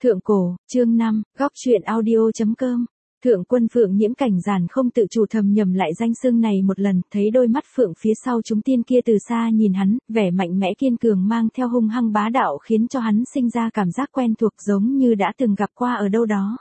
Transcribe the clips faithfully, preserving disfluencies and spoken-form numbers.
Thượng cổ, chương năm, góc truyện audio.com. Thượng quân Phượng Nhiễm Cảnh Giản không tự chủ thầm nhầm lại danh xưng này một lần, thấy đôi mắt Phượng phía sau chúng tiên kia từ xa nhìn hắn, vẻ mạnh mẽ kiên cường mang theo hung hăng bá đạo khiến cho hắn sinh ra cảm giác quen thuộc giống như đã từng gặp qua ở đâu đó.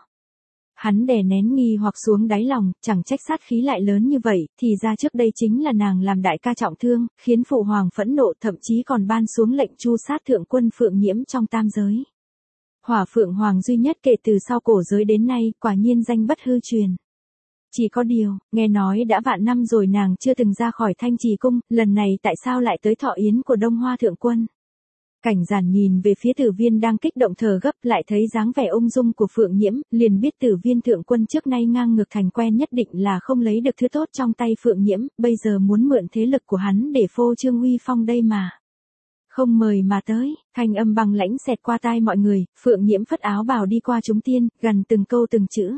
Hắn đè nén nghi hoặc xuống đáy lòng, chẳng trách sát khí lại lớn như vậy, thì ra trước đây chính là nàng làm đại ca trọng thương, khiến phụ hoàng phẫn nộ thậm chí còn ban xuống lệnh tru sát thượng quân Phượng Nhiễm trong tam giới. Hỏa Phượng Hoàng duy nhất kể từ sau cổ giới đến nay, quả nhiên danh bất hư truyền. Chỉ có điều, nghe nói đã vạn năm rồi nàng chưa từng ra khỏi Thanh Trì Cung, lần này tại sao lại tới thọ yến của Đông Hoa Thượng Quân? Cảnh Giản nhìn về phía Tử Viên đang kích động thở gấp, lại thấy dáng vẻ ung dung của Phượng Nhiễm, liền biết Tử Viên Thượng Quân trước nay ngang ngược thành quen nhất định là không lấy được thứ tốt trong tay Phượng Nhiễm, bây giờ muốn mượn thế lực của hắn để phô trương uy phong đây mà. Không mời mà tới, thanh âm băng lãnh xẹt qua tai mọi người, Phượng Nhiễm phất áo bào đi qua chúng tiên, gần từng câu từng chữ.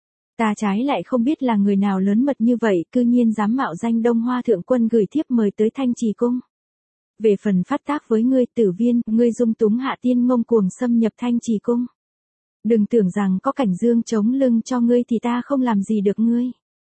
Ta trái lại không biết là người nào lớn mật như vậy, cư nhiên dám mạo danh Đông Hoa Thượng Quân gửi thiếp mời tới Thanh Trì Cung. Về phần phát tác với ngươi Tử Viên, ngươi dung túng hạ tiên ngông cuồng xâm nhập Thanh Trì Cung. Đừng tưởng rằng có Cảnh Dương chống lưng cho ngươi thì ta không làm gì được ngươi.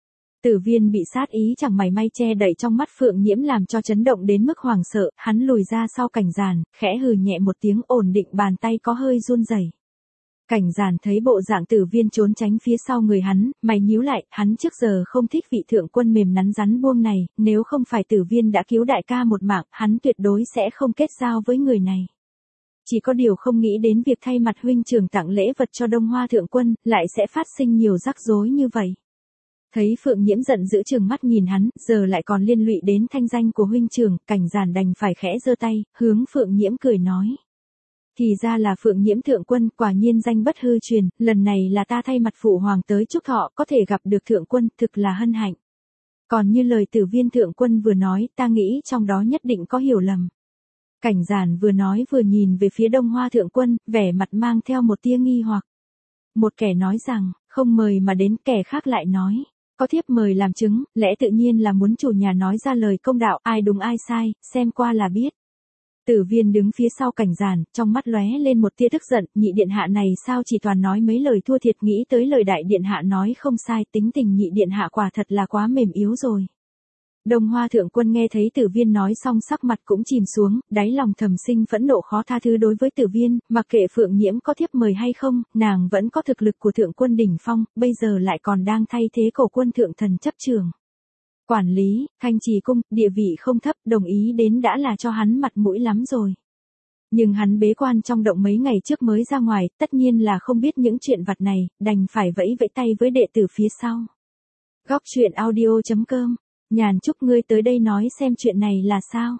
Tử Viên bị sát ý chẳng mảy may che đậy trong mắt Phượng Nhiễm làm cho chấn động đến mức hoảng sợ, hắn lùi ra sau Cảnh Giản, khẽ hừ nhẹ một tiếng ổn định bàn tay có hơi run rẩy. Cảnh Giản thấy bộ dạng Tử Viên trốn tránh phía sau người hắn, mày nhíu lại, hắn trước giờ không thích vị thượng quân mềm nắn rắn buông này, nếu không phải Tử Viên đã cứu đại ca một mạng, hắn tuyệt đối sẽ không kết giao với người này. Chỉ có điều không nghĩ đến việc thay mặt huynh trưởng tặng lễ vật cho Đông Hoa Thượng Quân, lại sẽ phát sinh nhiều rắc rối như vậy. Thấy Phượng Nhiễm giận dữ trừng mắt nhìn hắn, giờ lại còn liên lụy đến thanh danh của huynh trưởng, Cảnh Giản đành phải khẽ giơ tay, hướng Phượng Nhiễm cười nói. Thì ra là Phượng Nhiễm Thượng Quân, quả nhiên danh bất hư truyền, lần này là ta thay mặt phụ hoàng tới chúc thọ, có thể gặp được Thượng Quân, thực là hân hạnh. Còn như lời Tử Viên Thượng Quân vừa nói, ta nghĩ trong đó nhất định có hiểu lầm. Cảnh Giản vừa nói vừa nhìn về phía Đông Hoa Thượng Quân, vẻ mặt mang theo một tia nghi hoặc. Một kẻ nói rằng, không mời mà đến, kẻ khác lại nói. Có thiếp mời làm chứng, lẽ tự nhiên là muốn chủ nhà nói ra lời công đạo, ai đúng ai sai, xem qua là biết. Tử Viên đứng phía sau Cảnh Giản, trong mắt lóe lên một tia tức giận, nhị điện hạ này sao chỉ toàn nói mấy lời thua thiệt, nghĩ tới lời đại điện hạ nói không sai, tính tình nhị điện hạ quả thật là quá mềm yếu rồi. Đông Hoa Thượng Quân nghe thấy Tử Viên nói xong sắc mặt cũng chìm xuống, đáy lòng thầm sinh phẫn nộ khó tha thứ đối với Tử Viên, mặc kệ Phượng Nhiễm có thiếp mời hay không, nàng vẫn có thực lực của Thượng Quân đỉnh phong, bây giờ lại còn đang thay thế cổ quân thượng thần chấp trường. Quản lý, Thanh Trì Cung, địa vị không thấp, đồng ý đến đã là cho hắn mặt mũi lắm rồi. Nhưng hắn bế quan trong động mấy ngày trước mới ra ngoài, tất nhiên là không biết những chuyện vặt này, đành phải vẫy vẫy tay với đệ tử phía sau. Góc truyện audio.com. Nhàn Trúc, ngươi tới đây nói xem chuyện này là sao.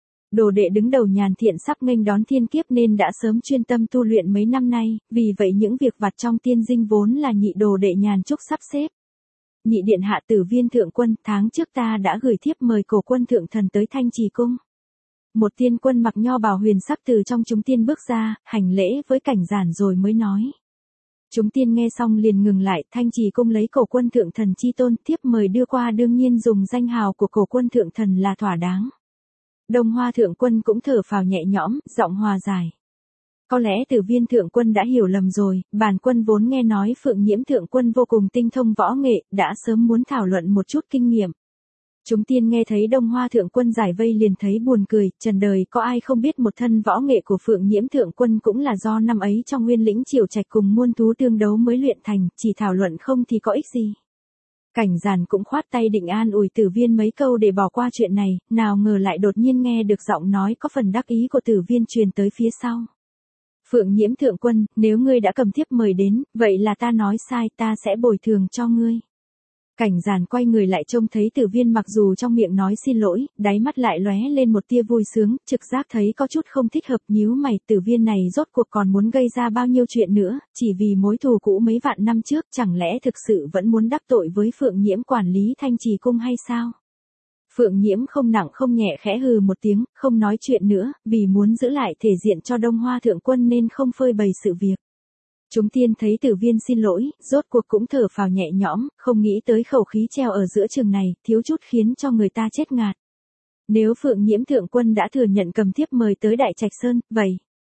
Đồ đệ đứng đầu Nhàn Thiện sắp nghênh đón thiên kiếp nên đã sớm chuyên tâm tu luyện mấy năm nay, vì vậy những việc vặt trong tiên dinh vốn là nhị đồ đệ Nhàn Trúc sắp xếp. Nhị điện hạ Tử Viên Thượng Quân, tháng trước ta đã gửi thiếp mời cổ quân thượng thần tới Thanh Trì Cung. Một tiên quân mặc nho bào huyền sắc từ trong chúng tiên bước ra, hành lễ với Cảnh Giản rồi mới nói. Chúng tiên nghe xong liền ngừng lại, Thanh Trì Cung lấy cổ quân thượng thần chi tôn, thiếp mời đưa qua đương nhiên dùng danh hào của cổ quân thượng thần là thỏa đáng. Đông Hoa Thượng Quân cũng thở phào nhẹ nhõm, giọng hòa giải. Có lẽ Tử Viên Thượng Quân đã hiểu lầm rồi, bản quân vốn nghe nói Phượng Nhiễm Thượng Quân vô cùng tinh thông võ nghệ, đã sớm muốn thảo luận một chút kinh nghiệm. Chúng tiên nghe thấy Đông Hoa Thượng Quân giải vây liền thấy buồn cười, trần đời có ai không biết một thân võ nghệ của Phượng Nhiễm Thượng Quân cũng là do năm ấy trong Nguyên Lĩnh Triều Trạch cùng muôn thú tương đấu mới luyện thành, chỉ thảo luận không thì có ích gì. Cảnh Giản cũng khoát tay định an ủi Tử Viên mấy câu để bỏ qua chuyện này, nào ngờ lại đột nhiên nghe được giọng nói có phần đắc ý của Tử Viên truyền tới phía sau. Phượng Nhiễm Thượng Quân, nếu ngươi đã cầm thiếp mời đến, vậy là ta nói sai, ta sẽ bồi thường cho ngươi. Cảnh Giản quay người lại trông thấy Tử Viên mặc dù trong miệng nói xin lỗi, đáy mắt lại lóe lên một tia vui sướng, trực giác thấy có chút không thích hợp, nhíu mày, Tử Viên này rốt cuộc còn muốn gây ra bao nhiêu chuyện nữa, chỉ vì mối thù cũ mấy vạn năm trước, chẳng lẽ thực sự vẫn muốn đắc tội với Phượng Nhiễm quản lý Thanh Trì Cung hay sao? Phượng Nhiễm không nặng không nhẹ khẽ hừ một tiếng, không nói chuyện nữa, vì muốn giữ lại thể diện cho Đông Hoa Thượng Quân nên không phơi bày sự việc. Chúng tiên thấy Tử Viên xin lỗi, rốt cuộc cũng thở phào nhẹ nhõm, không nghĩ tới khẩu khí treo ở giữa chừng này, thiếu chút khiến cho người ta chết ngạt. Nếu Phượng Nhiễm Thượng Quân đã thừa nhận cầm thiếp mời tới Đại Trạch Sơn, vậy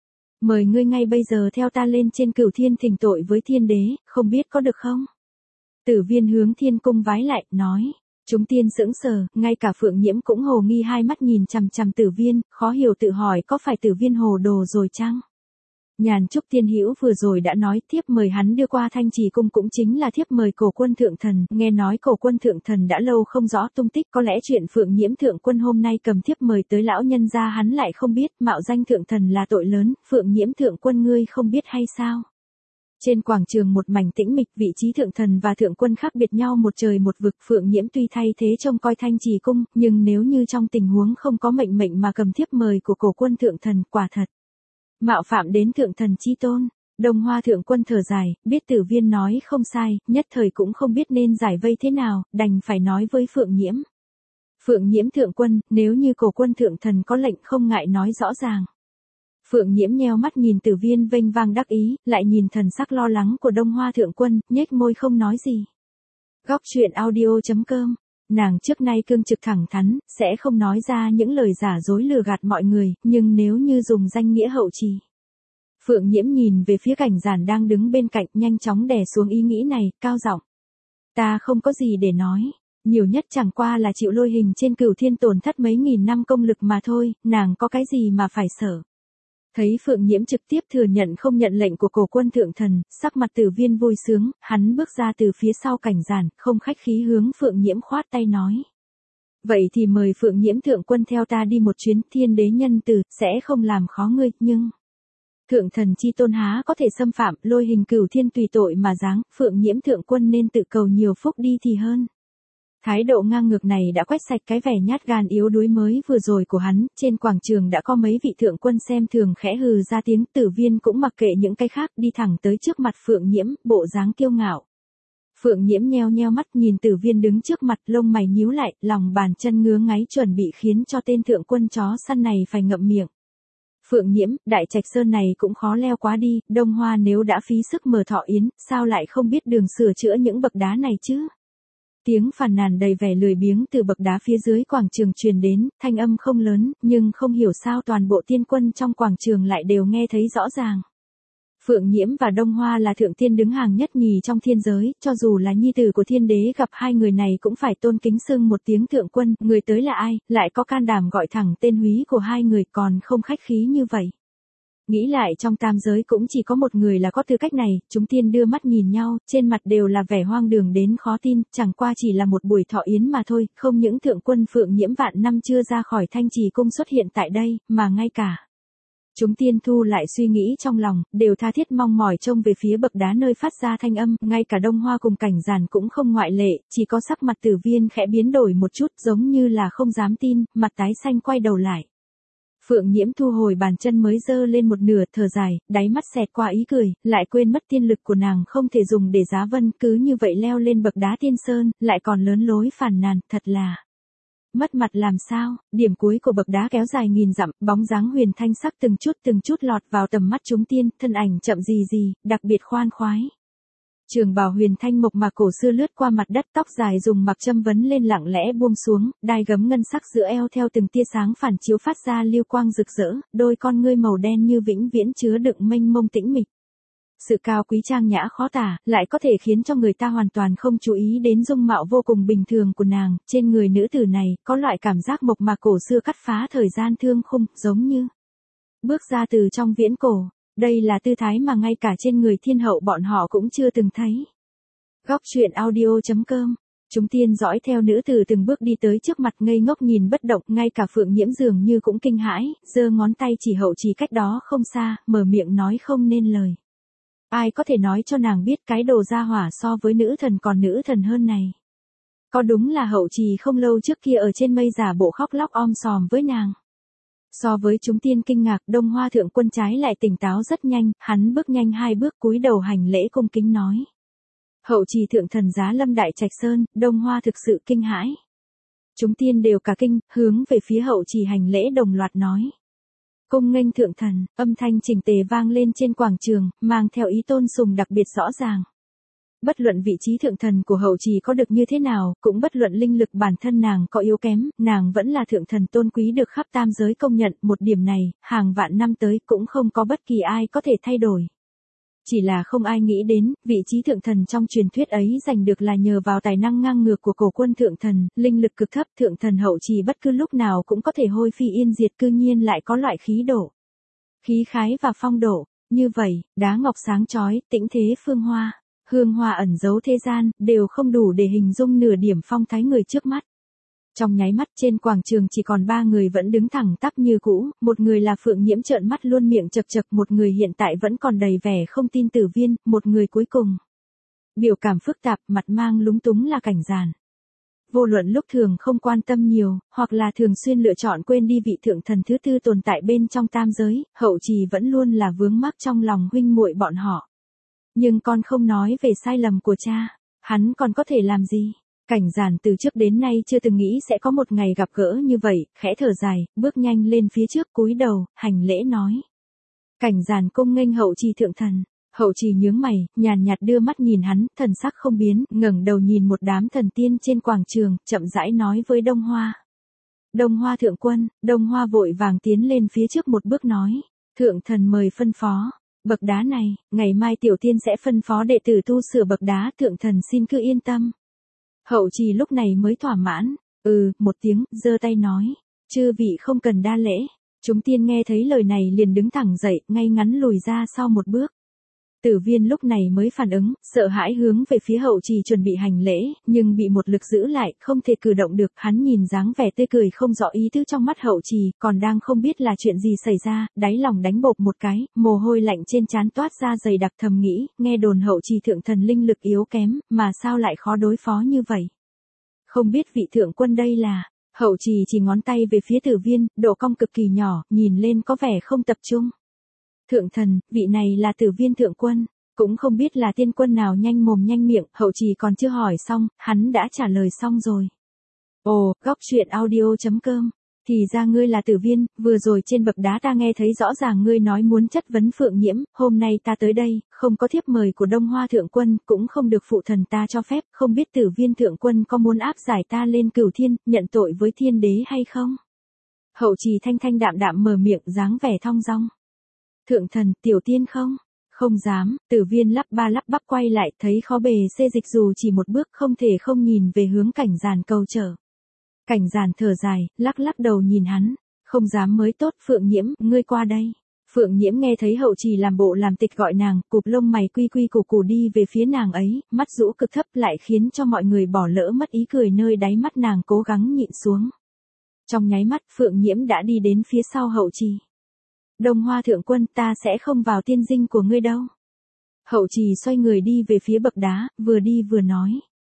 Mời ngươi ngay bây giờ theo ta lên trên Cửu Thiên thỉnh tội với thiên đế, không biết có được không? Tử Viên hướng thiên cung vái lại, nói. Chúng tiên sững sờ, ngay cả Phượng Nhiễm cũng hồ nghi hai mắt nhìn chằm chằm Tử Viên, khó hiểu tự hỏi có phải Tử Viên hồ đồ rồi chăng? Nhàn Trúc Tiên Hữu vừa rồi đã nói thiếp mời hắn đưa qua Thanh Trì cung cũng chính là thiếp mời Cổ Quân thượng thần, nghe nói Cổ Quân thượng thần đã lâu không rõ tung tích, có lẽ chuyện Phượng Nhiễm thượng quân hôm nay cầm thiếp mời tới lão nhân gia hắn lại không biết, mạo danh thượng thần là tội lớn, Phượng Nhiễm thượng quân ngươi không biết hay sao? Trên quảng trường một mảnh tĩnh mịch, vị trí thượng thần và thượng quân khác biệt nhau một trời một vực, Phượng Nhiễm tuy thay thế trông coi Thanh Trì cung, nhưng nếu như trong tình huống không có mệnh mệnh mà cầm thiếp mời của Cổ Quân thượng thần, quả thật mạo phạm đến thượng thần chi tôn. Đông Hoa thượng quân thở dài, biết Tử Viên nói không sai, nhất thời cũng không biết nên giải vây thế nào, đành phải nói với Phượng Nhiễm. Phượng Nhiễm thượng quân, nếu như Cổ Quân thượng thần có lệnh không ngại nói rõ ràng. Phượng Nhiễm nheo mắt nhìn Tử Viên vênh vang đắc ý, lại nhìn thần sắc lo lắng của Đông Hoa thượng quân, nhếch môi không nói gì. Góc truyện audio chấm com. Nàng trước nay cương trực thẳng thắn, sẽ không nói ra những lời giả dối lừa gạt mọi người, nhưng nếu như dùng danh nghĩa hậu trì. Phượng Nhiễm nhìn về phía Cảnh Giản đang đứng bên cạnh, nhanh chóng đè xuống ý nghĩ này, cao giọng. Ta không có gì để nói, nhiều nhất chẳng qua là chịu lôi hình trên Cửu Thiên tổn thất mấy nghìn năm công lực mà thôi, nàng có cái gì mà phải sợ. Thấy Phượng Nhiễm trực tiếp thừa nhận không nhận lệnh của Cổ Quân thượng thần, sắc mặt Tử Viên vui sướng, hắn bước ra từ phía sau Cảnh Giản, không khách khí hướng Phượng Nhiễm khoát tay nói. Vậy thì mời Phượng Nhiễm thượng quân theo ta đi một chuyến, thiên đế nhân từ, sẽ không làm khó ngươi, nhưng thượng thần chi tôn há có thể xâm phạm, lôi hình Cửu Thiên tùy tội mà giáng, Phượng Nhiễm thượng quân nên tự cầu nhiều phúc đi thì hơn. Thái độ ngang ngược này đã quét sạch cái vẻ nhát gan yếu đuối mới vừa rồi của hắn, trên quảng trường đã có mấy vị thượng quân xem thường khẽ hừ ra tiếng, Tử Viên cũng mặc kệ những cái khác, đi thẳng tới trước mặt Phượng Nhiễm, bộ dáng kiêu ngạo. Phượng Nhiễm nheo nheo mắt nhìn Tử Viên đứng trước mặt, lông mày nhíu lại, lòng bàn chân ngứa ngáy chuẩn bị khiến cho tên thượng quân chó săn này phải ngậm miệng. Phượng Nhiễm, Đại Trạch Sơn này cũng khó leo quá đi, Đông Hoa nếu đã phí sức mở thọ yến, sao lại không biết đường sửa chữa những bậc đá này chứ? Tiếng phàn nàn đầy vẻ lười biếng từ bậc đá phía dưới quảng trường truyền đến, thanh âm không lớn, nhưng không hiểu sao toàn bộ tiên quân trong quảng trường lại đều nghe thấy rõ ràng. Phượng Nhiễm và Đông Hoa là thượng tiên đứng hàng nhất nhì trong thiên giới, cho dù là nhi tử của thiên đế gặp hai người này cũng phải tôn kính xưng một tiếng thượng quân, người tới là ai, lại có can đảm gọi thẳng tên húy của hai người còn không khách khí như vậy. Nghĩ lại trong tam giới cũng chỉ có một người là có tư cách này, chúng tiên đưa mắt nhìn nhau, trên mặt đều là vẻ hoang đường đến khó tin, chẳng qua chỉ là một buổi thọ yến mà thôi, không những thượng quân Phượng Nhiễm vạn năm chưa ra khỏi Thanh Trì cung xuất hiện tại đây, mà ngay cả. Chúng tiên thu lại suy nghĩ trong lòng, đều tha thiết mong mỏi trông về phía bậc đá nơi phát ra thanh âm, ngay cả Đông Hoa cùng Cảnh Giản cũng không ngoại lệ, chỉ có sắc mặt Tử Viên khẽ biến đổi một chút giống như là không dám tin, mặt tái xanh quay đầu lại. Phượng Nhiễm thu hồi bàn chân mới dơ lên một nửa, thở dài, đáy mắt xẹt qua ý cười, lại quên mất tiên lực của nàng không thể dùng để giá vân, cứ như vậy leo lên bậc đá tiên sơn, lại còn lớn lối phàn nàn, thật là mất mặt làm sao. Điểm cuối của bậc đá kéo dài nghìn dặm, bóng dáng Huyền Thanh sắc từng chút từng chút lọt vào tầm mắt chúng tiên, thân ảnh chậm gì gì, đặc biệt khoan khoái. Trường bào Huyền Thanh mộc mạc cổ xưa lướt qua mặt đất, tóc dài dùng mặc châm vấn lên lặng lẽ buông xuống, đai gấm ngân sắc giữa eo theo từng tia sáng phản chiếu phát ra lưu quang rực rỡ, đôi con ngươi màu đen như vĩnh viễn chứa đựng mênh mông tĩnh mịch. Sự cao quý trang nhã khó tả, lại có thể khiến cho người ta hoàn toàn không chú ý đến dung mạo vô cùng bình thường của nàng, trên người nữ tử này, có loại cảm giác mộc mạc cổ xưa cắt phá thời gian thương khung, giống như bước ra từ trong viễn cổ. Đây là tư thái mà ngay cả trên người thiên hậu bọn họ cũng chưa từng thấy. Góc truyện audio chấm com. Chúng tiên dõi theo nữ tử từng bước đi tới trước mặt ngây ngốc nhìn bất động, ngay cả Phượng Nhiễm dường như cũng kinh hãi, giơ ngón tay chỉ hậu trì cách đó không xa, mở miệng nói không nên lời. Ai có thể nói cho nàng biết cái đồ gia hỏa so với nữ thần còn nữ thần hơn này. Có đúng là hậu trì không lâu trước kia ở trên mây giả bộ khóc lóc om sòm với nàng. So với chúng tiên kinh ngạc, Đông Hoa thượng quân trái lại tỉnh táo rất nhanh, hắn bước nhanh hai bước cúi đầu hành lễ cung kính nói. Hậu trì thượng thần giá lâm Đại Trạch Sơn, Đông Hoa thực sự kinh hãi. Chúng tiên đều cả kinh, hướng về phía hậu trì hành lễ đồng loạt nói. Cung nghênh thượng thần, âm thanh chỉnh tề vang lên trên quảng trường, mang theo ý tôn sùng đặc biệt rõ ràng. Bất luận vị trí thượng thần của hậu trì có được như thế nào, cũng bất luận linh lực bản thân nàng có yếu kém, nàng vẫn là thượng thần tôn quý được khắp tam giới công nhận, một điểm này, hàng vạn năm tới cũng không có bất kỳ ai có thể thay đổi. Chỉ là không ai nghĩ đến, vị trí thượng thần trong truyền thuyết ấy giành được là nhờ vào tài năng ngang ngược của cổ quân thượng thần, linh lực cực thấp, thượng thần hậu trì bất cứ lúc nào cũng có thể hôi phi yên diệt, cư nhiên lại có loại khí độ, khí khái và phong độ. Như vậy, đá ngọc sáng chói, tĩnh thế phương hoa, hương hoa ẩn giấu thế gian, đều không đủ để hình dung nửa điểm phong thái người trước mắt. Trong nháy mắt trên quảng trường chỉ còn ba người vẫn đứng thẳng tắp như cũ, một người là Phượng Nhiễm trợn mắt luôn miệng chật chật, một người hiện tại vẫn còn đầy vẻ không tin Tử Viên, một người cuối cùng biểu cảm phức tạp, mặt mang lúng túng là Cảnh Giản. Vô luận lúc thường không quan tâm nhiều, hoặc là thường xuyên lựa chọn quên đi vị thượng thần thứ tư tồn tại bên trong tam giới, hậu trì vẫn luôn là vướng mắc trong lòng huynh muội bọn họ. Nhưng con không nói về sai lầm của cha, hắn còn có thể làm gì? Cảnh Giản từ trước đến nay chưa từng nghĩ sẽ có một ngày gặp gỡ như vậy, khẽ thở dài, bước nhanh lên phía trước cúi đầu, hành lễ nói. Cảnh Giản cung nghênh hậu trì thượng thần. Hậu trì nhướng mày, nhàn nhạt đưa mắt nhìn hắn, thần sắc không biến, ngẩng đầu nhìn một đám thần tiên trên quảng trường, chậm rãi nói với Đông Hoa. Đông Hoa thượng quân. Đông Hoa vội vàng tiến lên phía trước một bước nói. Thượng thần mời phân phó. Bậc đá này, ngày mai tiểu tiên sẽ phân phó đệ tử tu sửa bậc đá, thượng thần xin cứ yên tâm. Hậu trì lúc này mới thỏa mãn, ừ, một tiếng, giơ tay nói. Chư vị không cần đa lễ. Chúng tiên nghe thấy lời này liền đứng thẳng dậy, ngay ngắn lùi ra sau một bước. Tử Viên lúc này mới phản ứng, sợ hãi hướng về phía hậu trì chuẩn bị hành lễ, nhưng bị một lực giữ lại, không thể cử động được. Hắn nhìn dáng vẻ tươi cười không rõ ý tứ trong mắt hậu trì, còn đang không biết là chuyện gì xảy ra, đáy lòng đánh bộp một cái, mồ hôi lạnh trên trán toát ra dày đặc, thầm nghĩ, nghe đồn hậu trì thượng thần linh lực yếu kém, mà sao lại khó đối phó như vậy? Không biết vị thượng quân đây là... Hậu trì chỉ ngón tay về phía Tử Viên, độ cong cực kỳ nhỏ, nhìn lên có vẻ không tập trung. Thượng thần, vị này là Tử Viên thượng quân, cũng không biết là tiên quân nào nhanh mồm nhanh miệng, hậu trì còn chưa hỏi xong, hắn đã trả lời xong rồi. Ồ, góc truyện audio chấm com, thì ra ngươi là Tử Viên, vừa rồi trên bậc đá ta nghe thấy rõ ràng ngươi nói muốn chất vấn Phượng Nhiễm, hôm nay ta tới đây, không có thiếp mời của Đông Hoa thượng quân, cũng không được phụ thần ta cho phép, không biết Tử Viên thượng quân có muốn áp giải ta lên cửu thiên, nhận tội với thiên đế hay không? Hậu trì thanh thanh đạm đạm mở miệng, dáng vẻ thong dong. Thượng thần, tiểu tiên không? Không dám. Tử Viên lắp ba lắp bắp quay lại, thấy khó bề xê dịch dù chỉ một bước, không thể không nhìn về hướng Cảnh Giản cầu trở. Cảnh Giản thở dài, lắc lắc đầu nhìn hắn, không dám mới tốt. Phượng Nhiễm, ngươi qua đây. Phượng Nhiễm nghe thấy hậu trì làm bộ làm tịch gọi nàng, cụp lông mày quy quy củ củ đi về phía nàng ấy, mắt rũ cực thấp lại khiến cho mọi người bỏ lỡ mất ý cười nơi đáy mắt nàng cố gắng nhịn xuống. Trong nháy mắt, Phượng Nhiễm đã đi đến phía sau hậu trì. Đông Hoa thượng quân, ta sẽ không vào tiên dinh của ngươi đâu. Hậu trì xoay người đi về phía bậc đá, vừa đi vừa nói.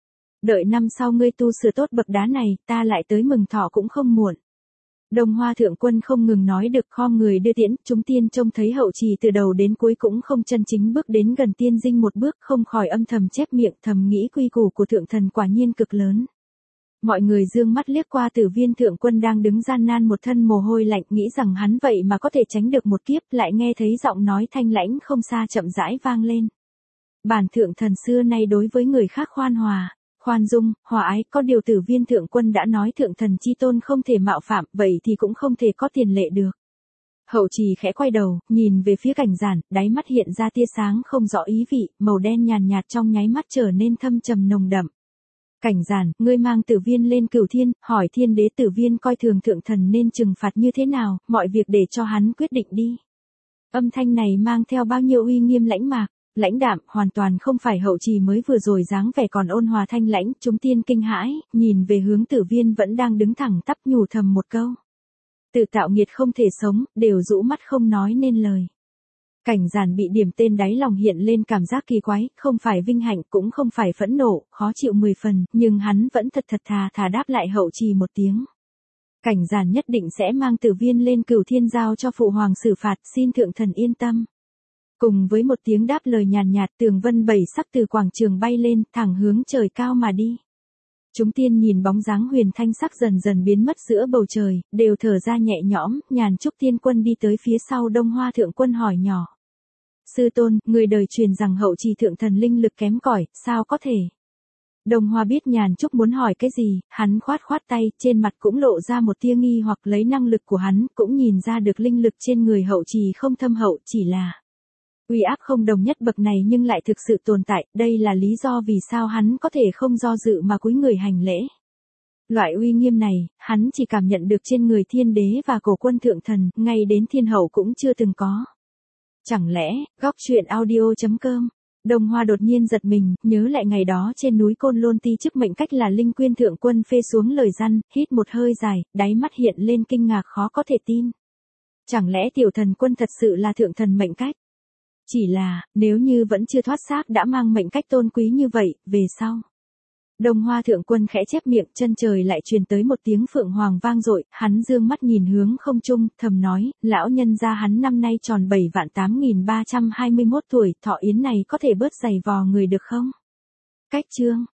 Đợi năm sau ngươi tu sửa tốt bậc đá này, ta lại tới mừng thọ cũng không muộn. Đông Hoa thượng quân không ngừng nói được, khom người đưa tiễn, chúng tiên trông thấy hậu trì từ đầu đến cuối cũng không chân chính bước đến gần tiên dinh một bước, không khỏi âm thầm chép miệng, thầm nghĩ quy củ của thượng thần quả nhiên cực lớn. Mọi người dương mắt liếc qua Tử Viên thượng quân đang đứng gian nan một thân mồ hôi lạnh, nghĩ rằng hắn vậy mà có thể tránh được một kiếp, lại nghe thấy giọng nói thanh lãnh không xa chậm rãi vang lên. Bản thượng thần xưa nay đối với người khác khoan hòa, khoan dung, hòa ái, có điều Tử Viên thượng quân đã nói thượng thần chi tôn không thể mạo phạm, vậy thì cũng không thể có tiền lệ được. Hậu trì khẽ quay đầu, nhìn về phía Cảnh Giản, đáy mắt hiện ra tia sáng không rõ ý vị, màu đen nhàn nhạt trong nháy mắt trở nên thâm trầm nồng đậm. Cảnh Giản, ngươi mang Tử Viên lên cửu thiên, hỏi thiên đế Tử Viên coi thường thượng thần nên trừng phạt như thế nào, mọi việc để cho hắn quyết định đi. Âm thanh này mang theo bao nhiêu uy nghiêm lãnh mạc, lãnh đạm, hoàn toàn không phải hậu trì mới vừa rồi dáng vẻ còn ôn hòa thanh lãnh, chúng tiên kinh hãi, nhìn về hướng Tử Viên vẫn đang đứng thẳng tắp nhủ thầm một câu. Tự tạo nghiệt không thể sống, đều rũ mắt không nói nên lời. Cảnh Giản bị điểm tên đáy lòng hiện lên cảm giác kỳ quái, không phải vinh hạnh cũng không phải phẫn nộ, khó chịu mười phần, nhưng hắn vẫn thật thật thà thà đáp lại hậu trì một tiếng. Cảnh Giản nhất định sẽ mang Tử Viên lên cửu thiên giao cho phụ hoàng xử phạt, xin thượng thần yên tâm. Cùng với một tiếng đáp lời nhàn nhạt, tường vân bảy sắc từ quảng trường bay lên, thẳng hướng trời cao mà đi. Chúng tiên nhìn bóng dáng huyền thanh sắc dần dần biến mất giữa bầu trời, đều thở ra nhẹ nhõm, Nhàn Trúc tiên quân đi tới phía sau Đông Hoa thượng quân hỏi nhỏ. Sư tôn, người đời truyền rằng hậu trì thượng thần linh lực kém cỏi, sao có thể? Đông Hoa biết Nhàn Trúc muốn hỏi cái gì, hắn khoát khoát tay, trên mặt cũng lộ ra một tia nghi hoặc lấy năng lực của hắn, cũng nhìn ra được linh lực trên người hậu trì không thâm hậu, chỉ là uy áp không đồng nhất bậc này nhưng lại thực sự tồn tại, đây là lý do vì sao hắn có thể không do dự mà cúi người hành lễ. Loại uy nghiêm này, hắn chỉ cảm nhận được trên người thiên đế và cổ quân thượng thần, ngay đến thiên hậu cũng chưa từng có. Chẳng lẽ, góc truyện audio chấm com. Đông Hoa đột nhiên giật mình, nhớ lại ngày đó trên núi Côn Lôn ti chức mệnh cách là Linh Quyên thượng quân phê xuống lời răn, hít một hơi dài, đáy mắt hiện lên kinh ngạc khó có thể tin. Chẳng lẽ tiểu thần quân thật sự là thượng thần mệnh cách? Chỉ là, nếu như vẫn chưa thoát xác đã mang mệnh cách tôn quý như vậy, về sau. Đông Hoa thượng quân khẽ chép miệng, chân trời lại truyền tới một tiếng phượng hoàng vang dội, hắn dương mắt nhìn hướng không trung, thầm nói, lão nhân gia hắn năm nay tròn bảy vạn tám nghìn ba trăm hai mươi mốt tuổi, thọ yến này có thể bớt dày vò người được không? Cách chương